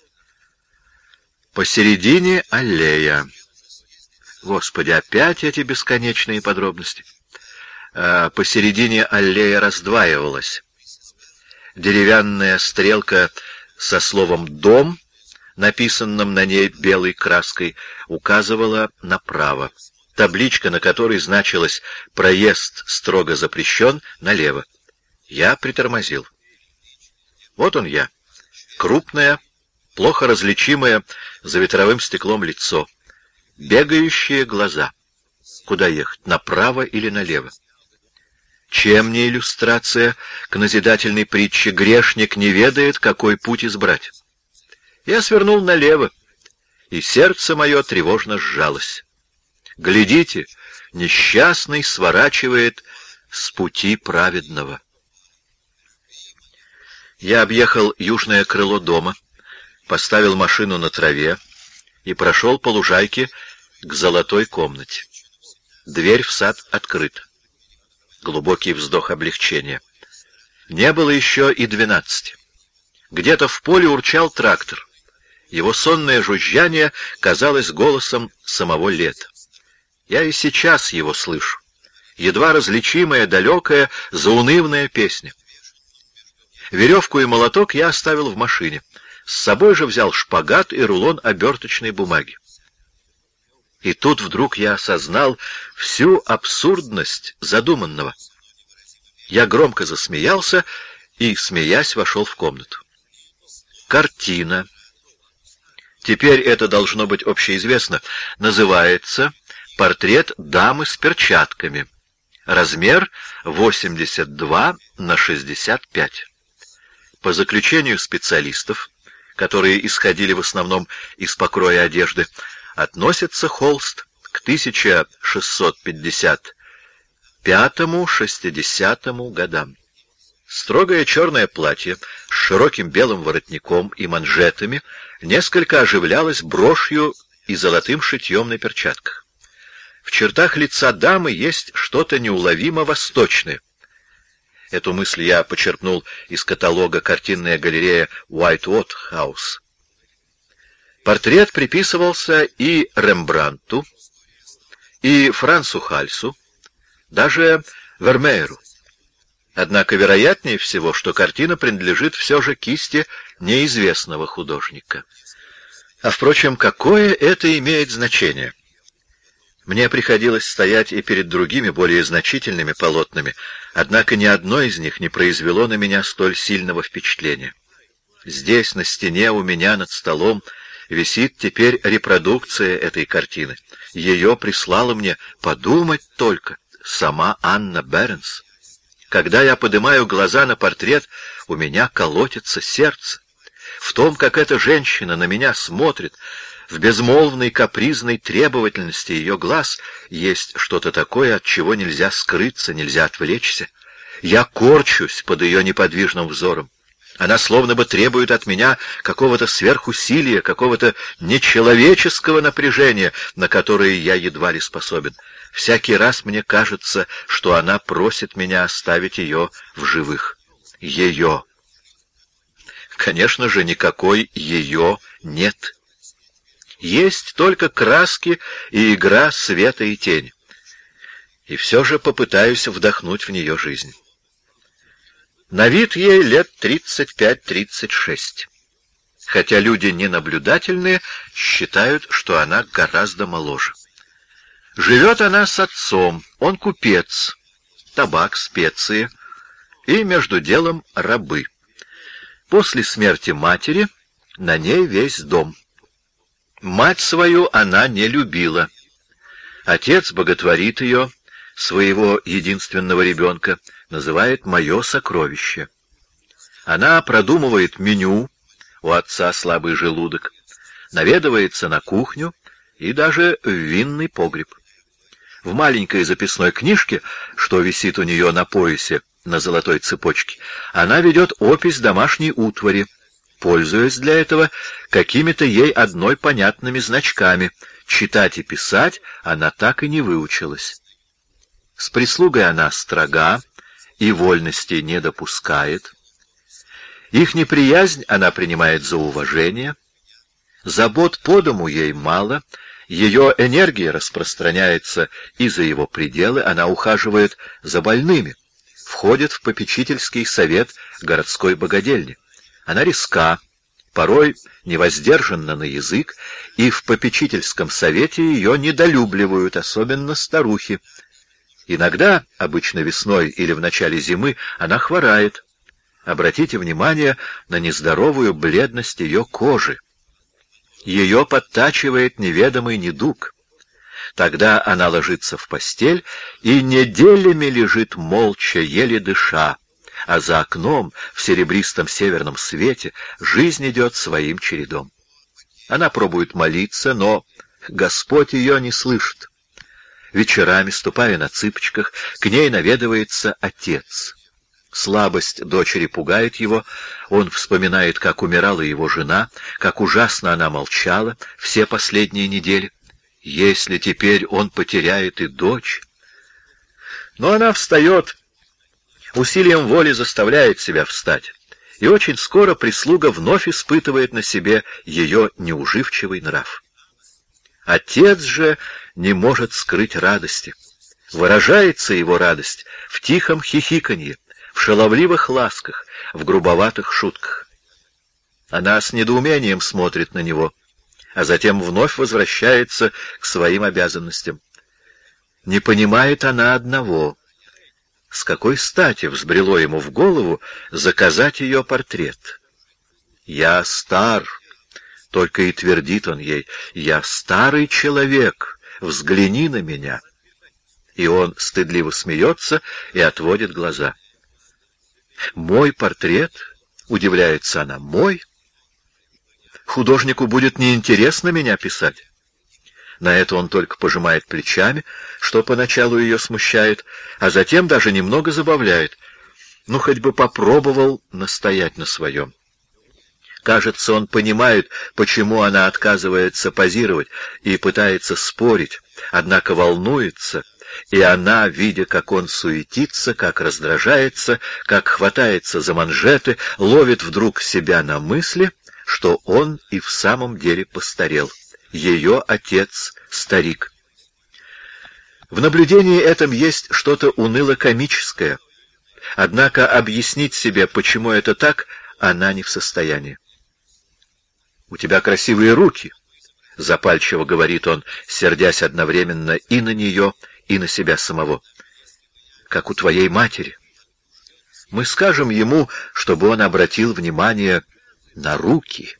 Посередине аллея. Господи, опять эти бесконечные подробности. А посередине аллея раздваивалась. Деревянная стрелка со словом «дом», написанным на ней белой краской, указывала направо. Табличка, на которой значилось «Проезд строго запрещен», налево. Я притормозил. Вот он я. Крупное, плохо различимое за ветровым стеклом лицо. Бегающие глаза. Куда ехать, направо или налево? Чем не иллюстрация к назидательной притче «Грешник не ведает, какой путь избрать». Я свернул налево, и сердце мое тревожно сжалось. Глядите, несчастный сворачивает с пути праведного. Я объехал южное крыло дома, поставил машину на траве и прошел по лужайке к золотой комнате. Дверь в сад открыта. Глубокий вздох облегчения. Не было еще и двенадцати. Где-то в поле урчал трактор. Его сонное жужжание казалось голосом самого лета. Я и сейчас его слышу. Едва различимая, далекая, заунывная песня. Веревку и молоток я оставил в машине. С собой же взял шпагат и рулон оберточной бумаги. И тут вдруг я осознал всю абсурдность задуманного. Я громко засмеялся и, смеясь, вошел в комнату. Картина, теперь это должно быть общеизвестно, называется «Портрет дамы с перчатками». Размер восемьдесят два на шестьдесят пять. По заключению специалистов, которые исходили в основном из покроя одежды, относится холст к тысяча шестьсот пятьдесят пятому — шестидесятому годам. Строгое черное платье с широким белым воротником и манжетами несколько оживлялось брошью и золотым шитьем на перчатках. В чертах лица дамы есть что-то неуловимо восточное. Эту мысль я почерпнул из каталога «Картинная галерея Уайтвуд Хаус». Портрет приписывался и Рембрандту, и Францу Хальсу, даже Вермееру. Однако вероятнее всего, что картина принадлежит все же кисти неизвестного художника. А, впрочем, какое это имеет значение? Мне приходилось стоять и перед другими, более значительными полотнами, однако ни одно из них не произвело на меня столь сильного впечатления. Здесь, на стене у меня над столом, висит теперь репродукция этой картины. Ее прислала мне, подумать только, сама Анна Беренс. Когда я поднимаю глаза на портрет, у меня колотится сердце. В том, как эта женщина на меня смотрит, в безмолвной капризной требовательности ее глаз есть что-то такое, от чего нельзя скрыться, нельзя отвлечься. Я корчусь под ее неподвижным взором. Она словно бы требует от меня какого-то сверхусилия, какого-то нечеловеческого напряжения, на которое я едва ли способен. Всякий раз мне кажется, что она просит меня оставить ее в живых. Ее. Конечно же, никакой ее нет. Есть только краски и игра света и тени. И все же попытаюсь вдохнуть в нее жизнь. На вид ей лет тридцать пять — тридцать шесть. Хотя люди ненаблюдательные считают, что она гораздо моложе. Живет она с отцом, он купец, табак, специи и, между делом, рабы. После смерти матери на ней весь дом. Мать свою она не любила. Отец боготворит ее, своего единственного ребенка, называет «моё сокровище». Она продумывает меню, у отца слабый желудок, наведывается на кухню и даже в винный погреб. В маленькой записной книжке, что висит у нее на поясе на золотой цепочке, она ведет опись домашней утвари, пользуясь для этого какими-то ей одной понятными значками. Читать и писать она так и не выучилась. С прислугой она строга и вольностей не допускает. Их неприязнь она принимает за уважение. Забот по дому ей мало, ее энергия распространяется и за его пределы, она ухаживает за больными, входит в попечительский совет городской богадельни. Она резка, порой невоздержанна на язык, и в попечительском совете ее недолюбливают, особенно старухи. Иногда, обычно весной или в начале зимы, она хворает. Обратите внимание на нездоровую бледность ее кожи. Ее подтачивает неведомый недуг. Тогда она ложится в постель и неделями лежит молча, еле дыша, а за окном, в серебристом северном свете, жизнь идет своим чередом. Она пробует молиться, но Господь ее не слышит. Вечерами, ступая на цыпочках, к ней наведывается отец. Слабость дочери пугает его, он вспоминает, как умирала его жена, как ужасно она молчала все последние недели. Если теперь он потеряет и дочь... Но она встает, усилием воли заставляет себя встать, и очень скоро прислуга вновь испытывает на себе ее неуживчивый нрав. Отец же не может скрыть радости. Выражается его радость в тихом хихиканье, в шаловливых ласках, в грубоватых шутках. Она с недоумением смотрит на него. а затем вновь возвращается к своим обязанностям. Не понимает она одного: с какой стати взбрело ему в голову заказать ее портрет. «Я стар», — только и твердит он ей, — «я старый человек, взгляни на меня». И он стыдливо смеется и отводит глаза. «Мой портрет?» — удивляется она. «Мой? Художнику будет неинтересно меня писать». На это он только пожимает плечами, что поначалу ее смущает, а затем даже немного забавляет. Ну, хоть бы попробовал настоять на своем. Кажется, он понимает, почему она отказывается позировать и пытается спорить, однако волнуется, и она, видя, как он суетится, как раздражается, как хватается за манжеты, ловит вдруг себя на мысли, что он и в самом деле постарел. Ее отец — старик. В наблюдении этом есть что-то уныло-комическое, однако объяснить себе, почему это так, она не в состоянии. «У тебя красивые руки», — запальчиво говорит он, сердясь одновременно и на нее, и на себя самого. «Как у твоей матери». Мы скажем ему, чтобы он обратил внимание на руки.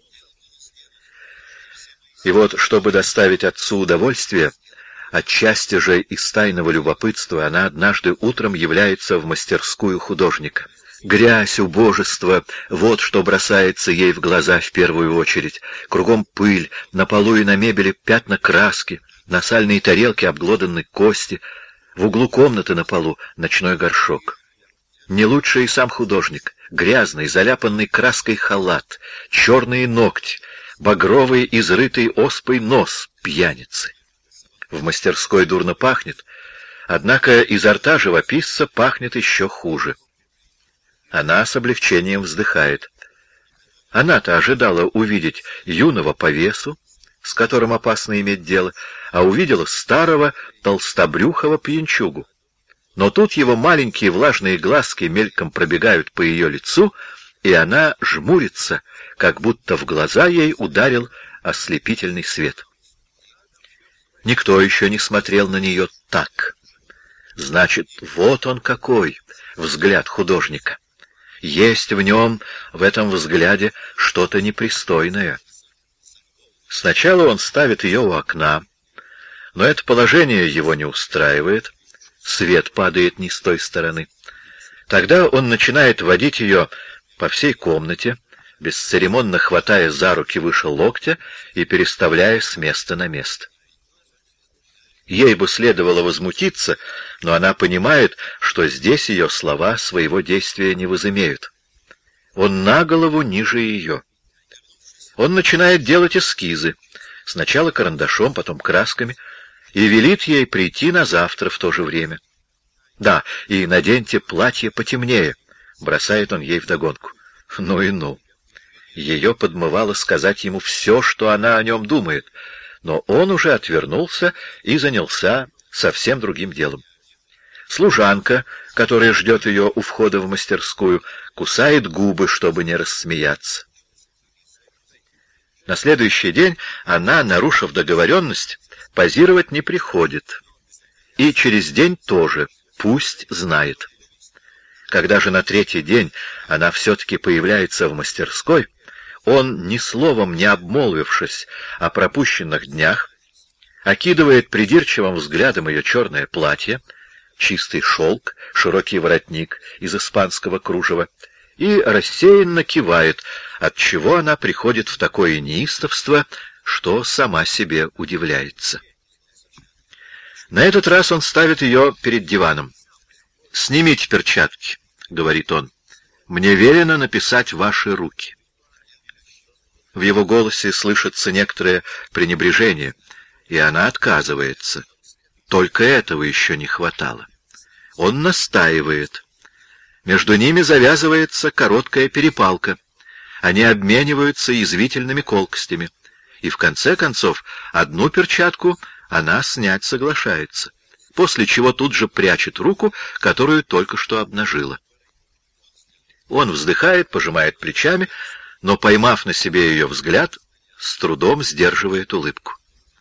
И вот, чтобы доставить отцу удовольствие, отчасти же из тайного любопытства, она однажды утром является в мастерскую художника. Грязь, убожество — вот что бросается ей в глаза в первую очередь. Кругом пыль, на полу и на мебели пятна краски, на сальной тарелке обглоданной кости, в углу комнаты на полу ночной горшок. Не лучше и сам художник. Грязный, заляпанный краской халат, черные ногти, багровый, изрытый оспой нос пьяницы. В мастерской дурно пахнет, однако изо рта живописца пахнет еще хуже. Она с облегчением вздыхает. Она-то ожидала увидеть юного повесу, с которым опасно иметь дело, а увидела старого толстобрюхого пьянчугу. Но тут его маленькие влажные глазки мельком пробегают по ее лицу, и она жмурится, как будто в глаза ей ударил ослепительный свет. Никто еще не смотрел на нее так. Значит, вот он какой, взгляд художника. Есть в нем, в этом взгляде, что-то непристойное. Сначала он ставит ее у окна, но это положение его не устраивает, свет падает не с той стороны. Тогда он начинает водить ее по всей комнате, бесцеремонно хватая за руки выше локтя и переставляя с места на место. Ей бы следовало возмутиться, но она понимает, что здесь ее слова своего действия не возымеют. Он на голову ниже ее. Он начинает делать эскизы, сначала карандашом, потом красками, и велит ей прийти на завтра в то же время. «Да, и наденьте платье потемнее», — бросает он ей вдогонку. Ну и ну. Ее подмывало сказать ему все, что она о нем думает, но он уже отвернулся и занялся совсем другим делом. Служанка, которая ждет ее у входа в мастерскую, кусает губы, чтобы не рассмеяться. На следующий день она, нарушив договоренность, позировать не приходит. И через день тоже, пусть знает. Когда же на третий день она все-таки появляется в мастерской, он, ни словом не обмолвившись о пропущенных днях, окидывает придирчивым взглядом ее черное платье, чистый шелк, широкий воротник из испанского кружева, и рассеянно кивает, отчего она приходит в такое неистовство, что сама себе удивляется. На этот раз он ставит ее перед диваном. «Снимите перчатки», — говорит он, — «мне велено написать ваши руки». В его голосе слышится некоторое пренебрежение, и она отказывается. Только этого еще не хватало. Он настаивает. Между ними завязывается короткая перепалка. Они обмениваются язвительными колкостями. И в конце концов одну перчатку она снять соглашается, после чего тут же прячет руку, которую только что обнажила. Он вздыхает, пожимает плечами, но, поймав на себе ее взгляд, с трудом сдерживает улыбку.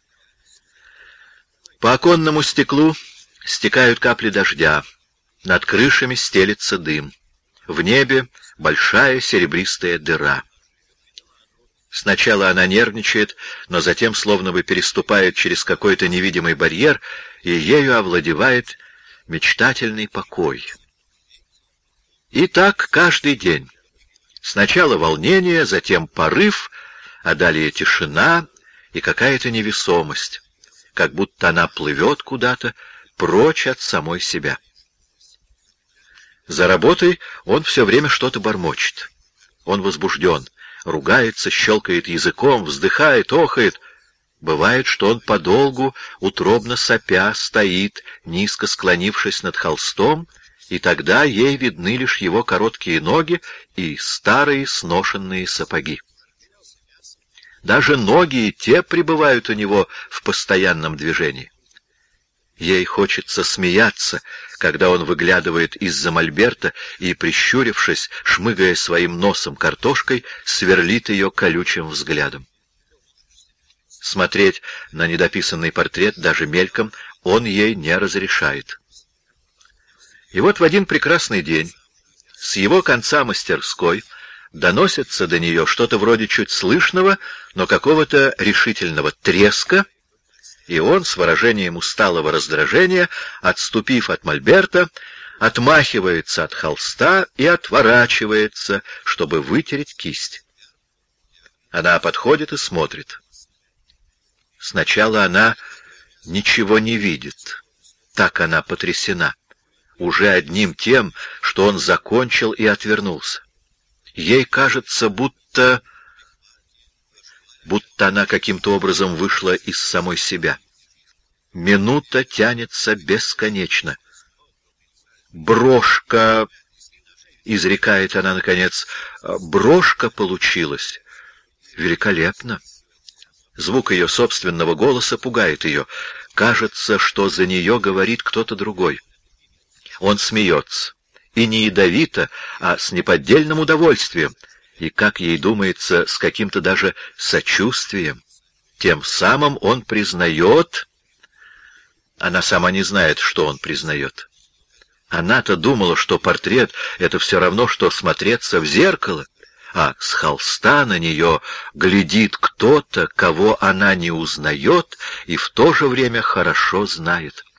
По оконному стеклу стекают капли дождя, над крышами стелется дым. В небе большая серебристая дыра. Сначала она нервничает, но затем словно бы переступает через какой-то невидимый барьер, и ею овладевает мечтательный покой. И так каждый день. Сначала волнение, затем порыв, а далее тишина и какая-то невесомость, как будто она плывет куда-то, прочь от самой себя. За работой он все время что-то бормочет. Он возбужден, ругается, щелкает языком, вздыхает, охает. Бывает, что он подолгу, утробно сопя, стоит, низко склонившись над холстом, и тогда ей видны лишь его короткие ноги и старые сношенные сапоги. Даже ноги и те пребывают у него в постоянном движении. Ей хочется смеяться, когда он выглядывает из-за мольберта и, прищурившись, шмыгая своим носом картошкой, сверлит ее колючим взглядом. Смотреть на недописанный портрет даже мельком он ей не разрешает. И вот в один прекрасный день с его конца мастерской доносится до нее что-то вроде чуть слышного, но какого-то решительного треска, и он с выражением усталого раздражения, отступив от мольберта, отмахивается от холста и отворачивается, чтобы вытереть кисть. Она подходит и смотрит. Сначала она ничего не видит, так она потрясена, уже одним тем, что он закончил и отвернулся. Ей кажется, будто... будто она каким-то образом вышла из самой себя. Минута тянется бесконечно. «Брошка!» — изрекает она, наконец. «Брошка получилась! Великолепно!» Звук ее собственного голоса пугает ее. Кажется, что за нее говорит кто-то другой. Он смеется. И не ядовито, а с неподдельным удовольствием. И, как ей думается, с каким-то даже сочувствием. Тем самым он признает... Она сама не знает, что он признает. Она-то думала, что портрет — это все равно, что смотреться в зеркало, а с холста на нее глядит кто-то, кого она не узнает и в то же время хорошо знает.